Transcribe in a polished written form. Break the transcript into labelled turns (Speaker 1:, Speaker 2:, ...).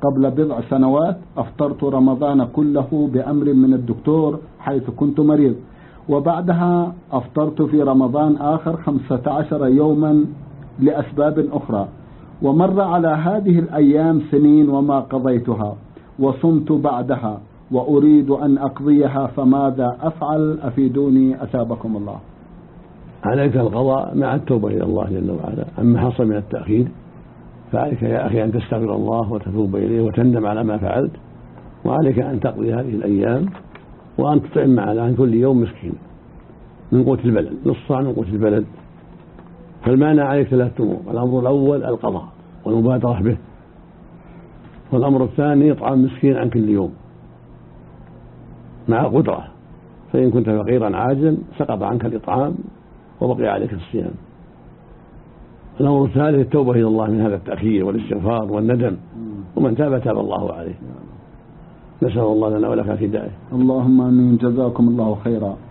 Speaker 1: قبل بضع سنوات أفطرت رمضان كله بأمر من الدكتور حيث كنت مريض، وبعدها أفطرت في رمضان آخر 15 يوما لأسباب أخرى، ومر على هذه الأيام سنين وما قضيتها، وصمت بعدها وأريد أن أقضيها، فماذا أفعل؟ أفيدوني أثابكم الله.
Speaker 2: عليك القضاء مع التوبة إلى الله جل وعلا. أما حصل من التأخير فعليك يا أخي أن تستغفر الله وتتوب إليه وتندم على ما فعلت، وعليك أن تقضي هذه الأيام وأن تطعم عن كل يوم مسكين من قوت البلد، نص صاع من قوت البلد. فالمانع عليك 3 أمور: الأمر الأول القضاء والمبادرة به، والأمر الثاني إطعام مسكين عن كل يوم مع قدرة، فإن كنت فقيرا عاجزا سقط عنك الإطعام وبقي عليك الصيام. الأمر الثالث التوبة إلى الله من هذا التأخير والاستغفار والندم، ومن تاب تاب الله عليه. نسأل الله لنا ولك الهداية.
Speaker 1: اللهم آمين. جزاكم الله خيرا.